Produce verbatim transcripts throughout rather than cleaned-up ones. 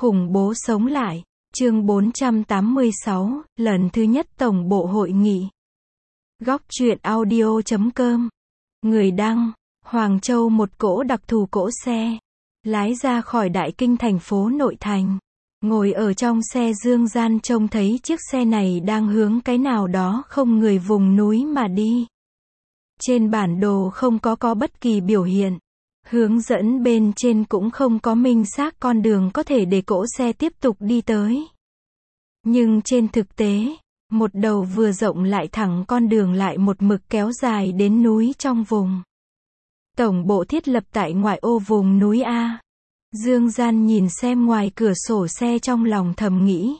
Khủng bố sống lại, chương bốn trăm tám mươi sáu, lần thứ nhất tổng bộ hội nghị. Góc truyện audio chấm com. Người đăng, Hoàng Châu một cỗ đặc thù cỗ xe. Lái ra khỏi đại kinh thành phố nội thành. Ngồi ở trong xe Dương Gian trông thấy chiếc xe này đang hướng cái nào đó không người vùng núi mà đi. Trên bản đồ không có có bất kỳ biểu hiện. Hướng dẫn bên trên cũng không có minh xác con đường có thể để cỗ xe tiếp tục đi tới. Nhưng trên thực tế, một đầu vừa rộng lại thẳng con đường lại một mực kéo dài đến núi trong vùng. Tổng bộ thiết lập tại ngoại ô vùng núi A. Dương Gian nhìn xem ngoài cửa sổ xe trong lòng thầm nghĩ.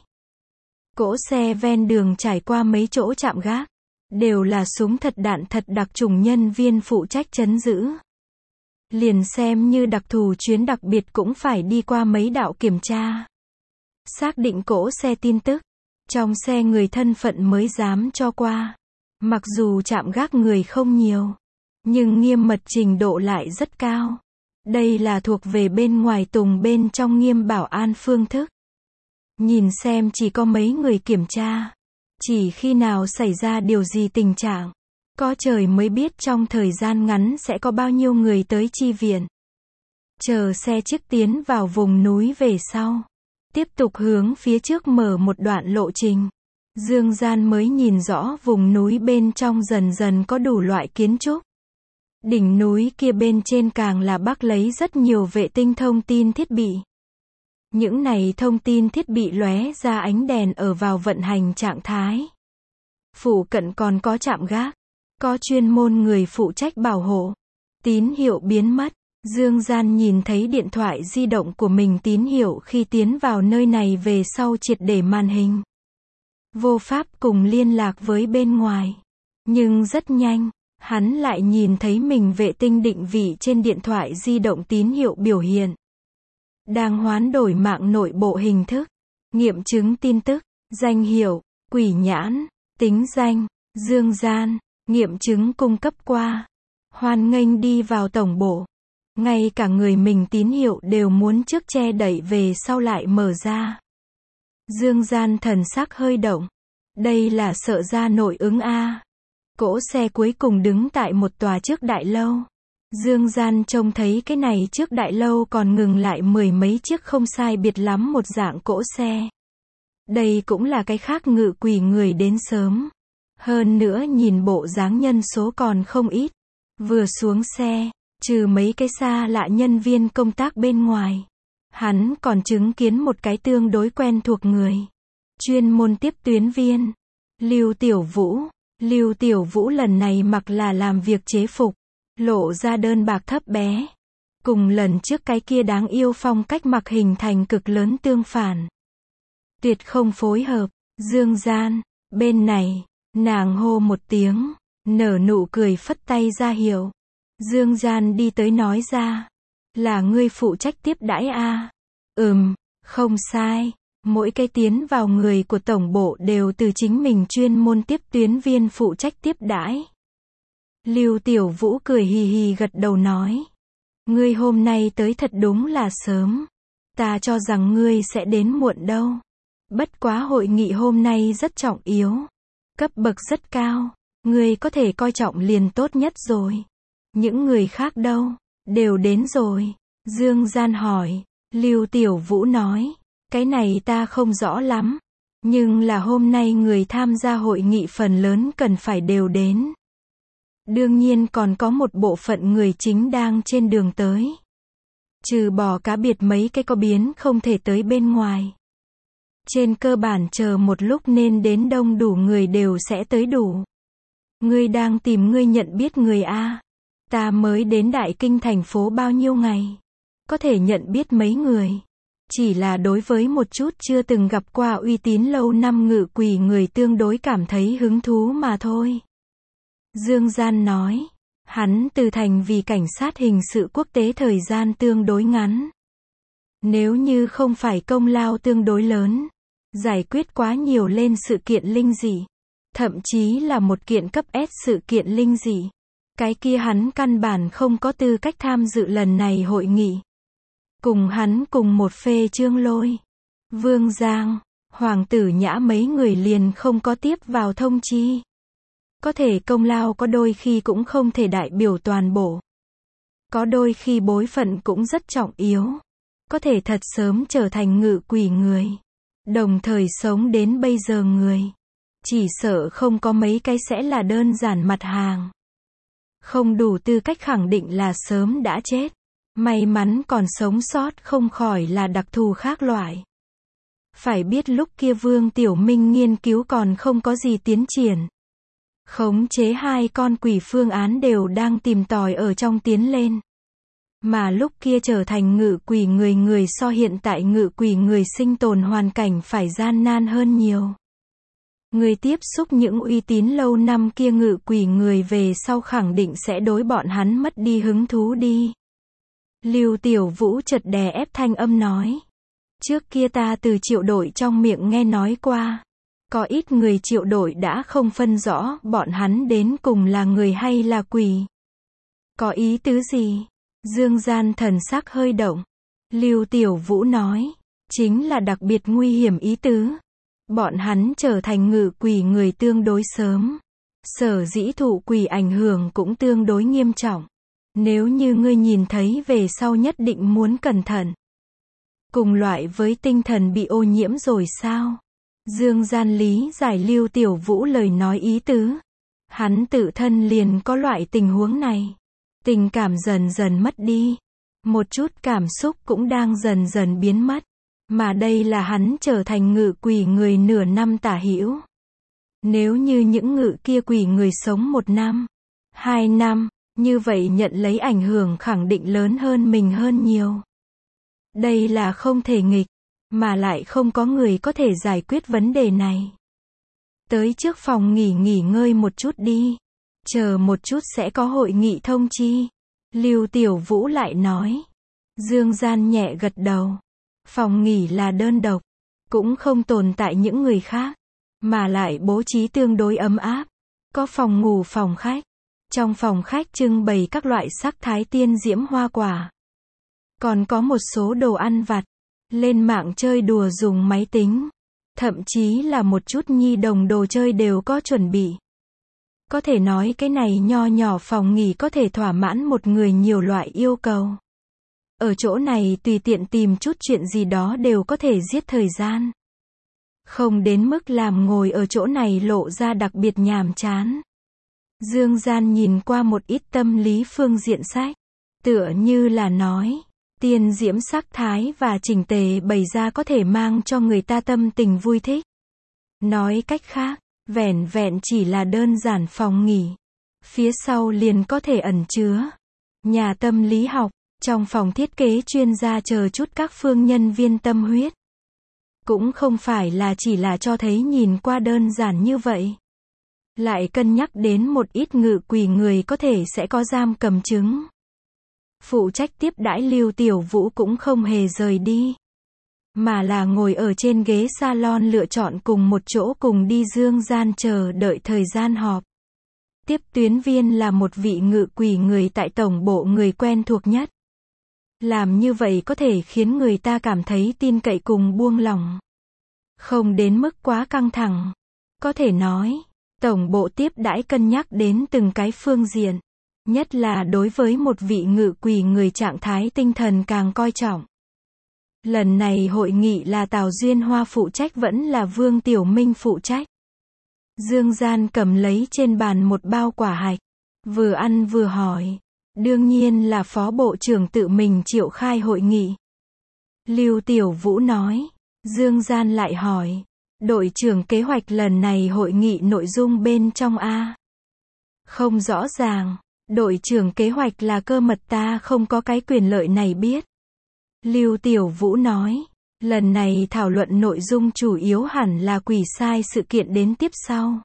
Cỗ xe ven đường trải qua mấy chỗ chạm gác. Đều là súng thật đạn thật đặc trùng nhân viên phụ trách trấn giữ. Liền xem như đặc thù chuyến đặc biệt cũng phải đi qua mấy đạo kiểm tra. Xác định cỗ xe tin tức. Trong xe người thân phận mới dám cho qua. Mặc dù chạm gác người không nhiều. Nhưng nghiêm mật trình độ lại rất cao. Đây là thuộc về bên ngoài tùng bên trong nghiêm bảo an phương thức. Nhìn xem chỉ có mấy người kiểm tra. Chỉ khi nào xảy ra điều gì tình trạng. Có trời mới biết trong thời gian ngắn sẽ có bao nhiêu người tới chi viện. Chờ xe trước tiến vào vùng núi về sau. Tiếp tục hướng phía trước mở một đoạn lộ trình. Dương Gian mới nhìn rõ vùng núi bên trong dần dần có đủ loại kiến trúc. Đỉnh núi kia bên trên càng là bắc lấy rất nhiều vệ tinh thông tin thiết bị. Những này thông tin thiết bị lóe ra ánh đèn ở vào vận hành trạng thái. Phụ cận còn có trạm gác. Có chuyên môn người phụ trách bảo hộ. Tín hiệu biến mất. Dương Gian nhìn thấy điện thoại di động của mình tín hiệu khi tiến vào nơi này về sau triệt để màn hình. Vô pháp cùng liên lạc với bên ngoài. Nhưng rất nhanh, hắn lại nhìn thấy mình vệ tinh định vị trên điện thoại di động tín hiệu biểu hiện. Đang hoán đổi mạng nội bộ hình thức. Nghiệm chứng tin tức, danh hiệu, quỷ nhãn, tính danh, Dương Gian. Nghiệm chứng cung cấp qua. Hoan nghênh đi vào tổng bộ. Ngay cả người mình tín hiệu đều muốn trước che đẩy về sau lại mở ra. Dương Gian thần sắc hơi động. Đây là sợ ra nội ứng A. Cỗ xe cuối cùng đứng tại một tòa trước đại lâu. Dương Gian trông thấy cái này trước đại lâu còn ngừng lại mười mấy chiếc không sai biệt lắm một dạng cỗ xe. Đây cũng là cái khác ngự quỷ người đến sớm. Hơn nữa nhìn bộ dáng nhân số còn không ít. Vừa xuống xe, trừ mấy cái xa lạ nhân viên công tác bên ngoài. Hắn còn chứng kiến một cái tương đối quen thuộc người. Chuyên môn tiếp tuyến viên. Lưu Tiểu Vũ. Lưu Tiểu Vũ lần này mặc là làm việc chế phục. Lộ ra đơn bạc thấp bé. Cùng lần trước cái kia đáng yêu phong cách mặc hình thành cực lớn tương phản. Tuyệt không phối hợp. Dương Gian, bên này. Nàng hô một tiếng, nở nụ cười phất tay ra hiệu. Dương Gian đi tới nói ra. Là ngươi phụ trách tiếp đãi a? Ừm, không sai. Mỗi cái tiến vào người của tổng bộ đều từ chính mình chuyên môn tiếp tuyến viên phụ trách tiếp đãi. Lưu Tiểu Vũ cười hì hì gật đầu nói. Ngươi hôm nay tới thật đúng là sớm. Ta cho rằng ngươi sẽ đến muộn đâu. Bất quá hội nghị hôm nay rất trọng yếu. Cấp bậc rất cao, ngươi có thể coi trọng liền tốt nhất rồi. Những người khác đâu, đều đến rồi. Dương Gian hỏi, Lưu Tiểu Vũ nói, cái này ta không rõ lắm. Nhưng là hôm nay người tham gia hội nghị phần lớn cần phải đều đến. Đương nhiên còn có một bộ phận người chính đang trên đường tới. Trừ bỏ cá biệt mấy cái có biến không thể tới bên ngoài. Trên cơ bản chờ một lúc nên đến đông đủ người đều sẽ tới đủ. Ngươi đang tìm ngươi nhận biết người A. Ta mới đến đại kinh thành phố bao nhiêu ngày. Có thể nhận biết mấy người. Chỉ là đối với một chút chưa từng gặp qua uy tín lâu năm ngự quỷ người tương đối cảm thấy hứng thú mà thôi. Dương Gian nói. Hắn từ thành vì cảnh sát hình sự quốc tế thời gian tương đối ngắn. Nếu như không phải công lao tương đối lớn. Giải quyết quá nhiều lên sự kiện linh dị. Thậm chí là một kiện cấp S sự kiện linh dị. Cái kia hắn căn bản không có tư cách tham dự lần này hội nghị. Cùng hắn cùng một phê trương lôi. Vương Giang, Hoàng tử Nhã mấy người liền không có tiếp vào thông chi. Có thể công lao có đôi khi cũng không thể đại biểu toàn bộ. Có đôi khi bối phận cũng rất trọng yếu. Có thể thật sớm trở thành ngự quỷ người. Đồng thời sống đến bây giờ người. Chỉ sợ không có mấy cái sẽ là đơn giản mặt hàng. Không đủ tư cách khẳng định là sớm đã chết. May mắn còn sống sót không khỏi là đặc thù khác loại. Phải biết lúc kia Vương Tiểu Minh nghiên cứu còn không có gì tiến triển. Khống chế hai con quỷ phương án đều đang tìm tòi ở trong tiến lên. Mà lúc kia trở thành ngự quỷ người người so hiện tại ngự quỷ người sinh tồn hoàn cảnh phải gian nan hơn nhiều. Người tiếp xúc những uy tín lâu năm kia ngự quỷ người về sau khẳng định sẽ đối bọn hắn mất đi hứng thú đi. Lưu Tiểu Vũ chợt đè ép thanh âm nói. Trước kia ta từ Triệu đội trong miệng nghe nói qua. Có ít người Triệu đội đã không phân rõ bọn hắn đến cùng là người hay là quỷ. Có ý tứ gì? Dương Gian thần sắc hơi động. Lưu Tiểu Vũ nói. Chính là đặc biệt nguy hiểm ý tứ. Bọn hắn trở thành ngự quỷ người tương đối sớm. Sở dĩ thụ quỷ ảnh hưởng cũng tương đối nghiêm trọng. Nếu như ngươi nhìn thấy về sau nhất định muốn cẩn thận. Cùng loại với tinh thần bị ô nhiễm rồi sao? Dương Gian lý giải Lưu Tiểu Vũ lời nói ý tứ. Hắn tự thân liền có loại tình huống này. Tình cảm dần dần mất đi. Một chút cảm xúc cũng đang dần dần biến mất. Mà đây là hắn trở thành ngự quỷ người nửa năm tả hữu. Nếu như những ngự kia quỷ người sống một năm, hai năm, như vậy nhận lấy ảnh hưởng khẳng định lớn hơn mình hơn nhiều. Đây là không thể nghịch, mà lại không có người có thể giải quyết vấn đề này. Tới trước phòng nghỉ nghỉ ngơi một chút đi. Chờ một chút sẽ có hội nghị thông chi. Lưu Tiểu Vũ lại nói. Dương Gian nhẹ gật đầu. Phòng nghỉ là đơn độc, cũng không tồn tại những người khác, mà lại bố trí tương đối ấm áp. Có phòng ngủ phòng khách. Trong phòng khách trưng bày các loại sắc thái tiên diễm hoa quả. Còn có một số đồ ăn vặt. Lên mạng chơi đùa dùng máy tính. Thậm chí là một chút nhi đồng đồ chơi đều có chuẩn bị. Có thể nói cái này nho nhỏ phòng nghỉ có thể thỏa mãn một người nhiều loại yêu cầu. Ở chỗ này tùy tiện tìm chút chuyện gì đó đều có thể giết thời gian. Không đến mức làm ngồi ở chỗ này lộ ra đặc biệt nhàm chán. Dương Gian nhìn qua một ít tâm lý phương diện sách. Tựa như là nói, tiên diễm sắc thái và chỉnh tề bày ra có thể mang cho người ta tâm tình vui thích. Nói cách khác, vẻn vẹn chỉ là đơn giản phòng nghỉ. Phía sau liền có thể ẩn chứa nhà tâm lý học. Trong phòng thiết kế chuyên gia chờ chút các phương nhân viên tâm huyết. Cũng không phải là chỉ là cho thấy nhìn qua đơn giản như vậy. Lại cân nhắc đến một ít ngự quỷ người có thể sẽ có giam cầm chứng. Phụ trách tiếp đãi Lưu Tiểu Vũ cũng không hề rời đi. Mà là ngồi ở trên ghế salon lựa chọn cùng một chỗ cùng đi Dương Gian chờ đợi thời gian họp. Tiếp tuyến viên là một vị ngự quỷ người tại tổng bộ người quen thuộc nhất. Làm như vậy có thể khiến người ta cảm thấy tin cậy cùng buông lỏng. Không đến mức quá căng thẳng. Có thể nói, tổng bộ tiếp đãi cân nhắc đến từng cái phương diện. Nhất là đối với một vị ngự quỷ người trạng thái tinh thần càng coi trọng. Lần này hội nghị là Tào Duyên Hoa phụ trách vẫn là Vương Tiểu Minh phụ trách. Dương Gian cầm lấy trên bàn một bao quả hạch. Vừa ăn vừa hỏi. Đương nhiên là phó bộ trưởng tự mình triệu khai hội nghị. Lưu Tiểu Vũ nói. Dương Gian lại hỏi. Đội trưởng kế hoạch lần này hội nghị nội dung bên trong A. Không rõ ràng. Đội trưởng kế hoạch là cơ mật ta không có cái quyền lợi này biết. Lưu Tiểu Vũ nói. Lần này thảo luận nội dung chủ yếu hẳn là quỷ sai sự kiện đến tiếp sau.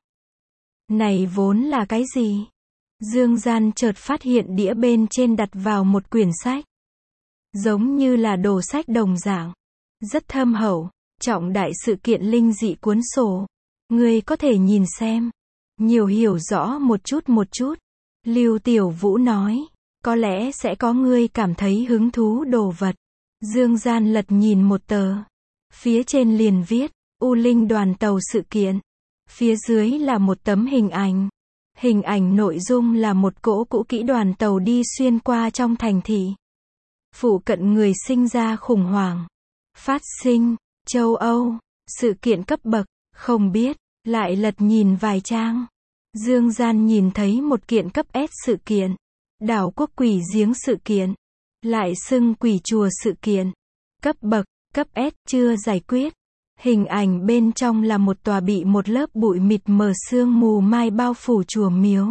Này vốn là cái gì? Dương Gian chợt phát hiện đĩa bên trên đặt vào một quyển sách. Giống như là đồ sách đồng dạng. Rất thâm hậu, trọng đại sự kiện linh dị cuốn sổ. Ngươi có thể nhìn xem. Nhiều hiểu rõ một chút một chút. Lưu Tiểu Vũ nói. Có lẽ sẽ có ngươi cảm thấy hứng thú đồ vật. Dương Gian lật nhìn một tờ. Phía trên liền viết, U Linh đoàn tàu sự kiện. Phía dưới là một tấm hình ảnh. Hình ảnh nội dung là một cỗ cũ kỹ đoàn tàu đi xuyên qua trong thành thị. Phụ cận người sinh ra khủng hoảng. Phát sinh, châu Âu, sự kiện cấp bậc, không biết, lại lật nhìn vài trang. Dương Gian nhìn thấy một kiện cấp S sự kiện. Đảo quốc quỷ giếng sự kiện. Lại xưng quỷ chùa sự kiện. Cấp bậc, cấp S, chưa giải quyết. Hình ảnh bên trong là một tòa bị một lớp bụi mịt mờ sương mù mai bao phủ chùa miếu.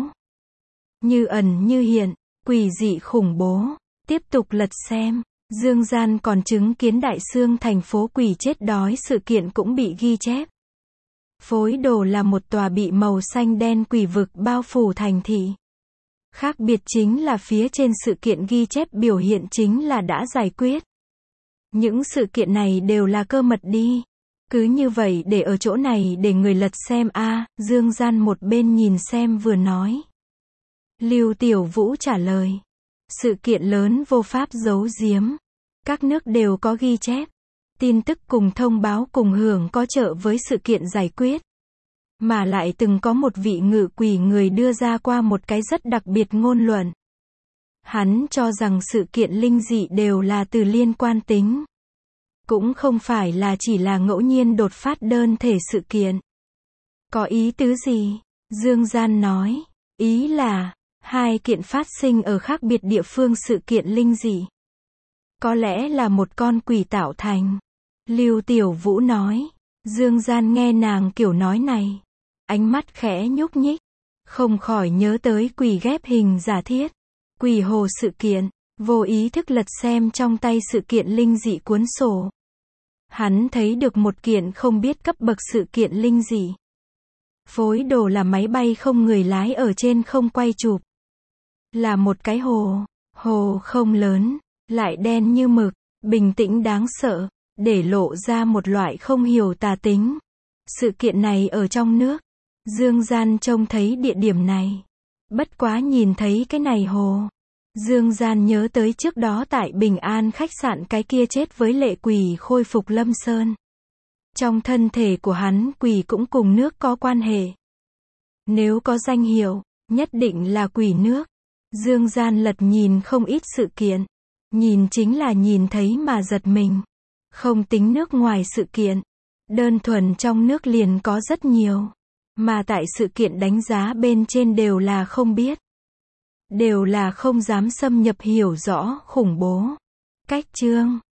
Như ẩn như hiện, quỷ dị khủng bố. Tiếp tục lật xem, Dương Gian còn chứng kiến Đại Xương thành phố quỷ chết đói sự kiện cũng bị ghi chép. Phối đồ là một tòa bị màu xanh đen quỷ vực bao phủ thành thị. Khác biệt chính là phía trên sự kiện ghi chép biểu hiện chính là đã giải quyết. Những sự kiện này đều là cơ mật đi. Cứ như vậy để ở chỗ này để người lật xem a à, Dương Gian một bên nhìn xem vừa nói. Lưu Tiểu Vũ trả lời. Sự kiện lớn vô pháp giấu giếm. Các nước đều có ghi chép. Tin tức cùng thông báo cùng hưởng có trợ với sự kiện giải quyết. Mà lại từng có một vị ngự quỷ người đưa ra qua một cái rất đặc biệt ngôn luận. Hắn cho rằng sự kiện linh dị đều là từ liên quan tính. Cũng không phải là chỉ là ngẫu nhiên đột phát đơn thể sự kiện. Có ý tứ gì? Dương Gian nói. Ý là, hai kiện phát sinh ở khác biệt địa phương sự kiện linh dị. Có lẽ là một con quỷ tạo thành. Lưu Tiểu Vũ nói. Dương Gian nghe nàng kiểu nói này. Ánh mắt khẽ nhúc nhích. Không khỏi nhớ tới quỷ ghép hình giả thiết. Quỷ hồ sự kiện. Vô ý thức lật xem trong tay sự kiện linh dị cuốn sổ. Hắn thấy được một kiện không biết cấp bậc sự kiện linh dị. Phối đồ là máy bay không người lái ở trên không quay chụp. Là một cái hồ. Hồ không lớn. Lại đen như mực. Bình tĩnh đáng sợ. Để lộ ra một loại không hiểu tà tính. Sự kiện này ở trong nước. Dương Gian trông thấy địa điểm này. Bất quá nhìn thấy cái này hồ. Dương Gian nhớ tới trước đó tại Bình An khách sạn cái kia chết với lệ quỷ khôi phục Lâm Sơn. Trong thân thể của hắn quỷ cũng cùng nước có quan hệ. Nếu có danh hiệu, nhất định là quỷ nước. Dương Gian lật nhìn không ít sự kiện. Nhìn chính là nhìn thấy mà giật mình. Không tính nước ngoài sự kiện. Đơn thuần trong nước liền có rất nhiều. Mà tại sự kiện đánh giá bên trên đều là không biết. Đều là không dám xâm nhập hiểu rõ khủng bố. Cách chương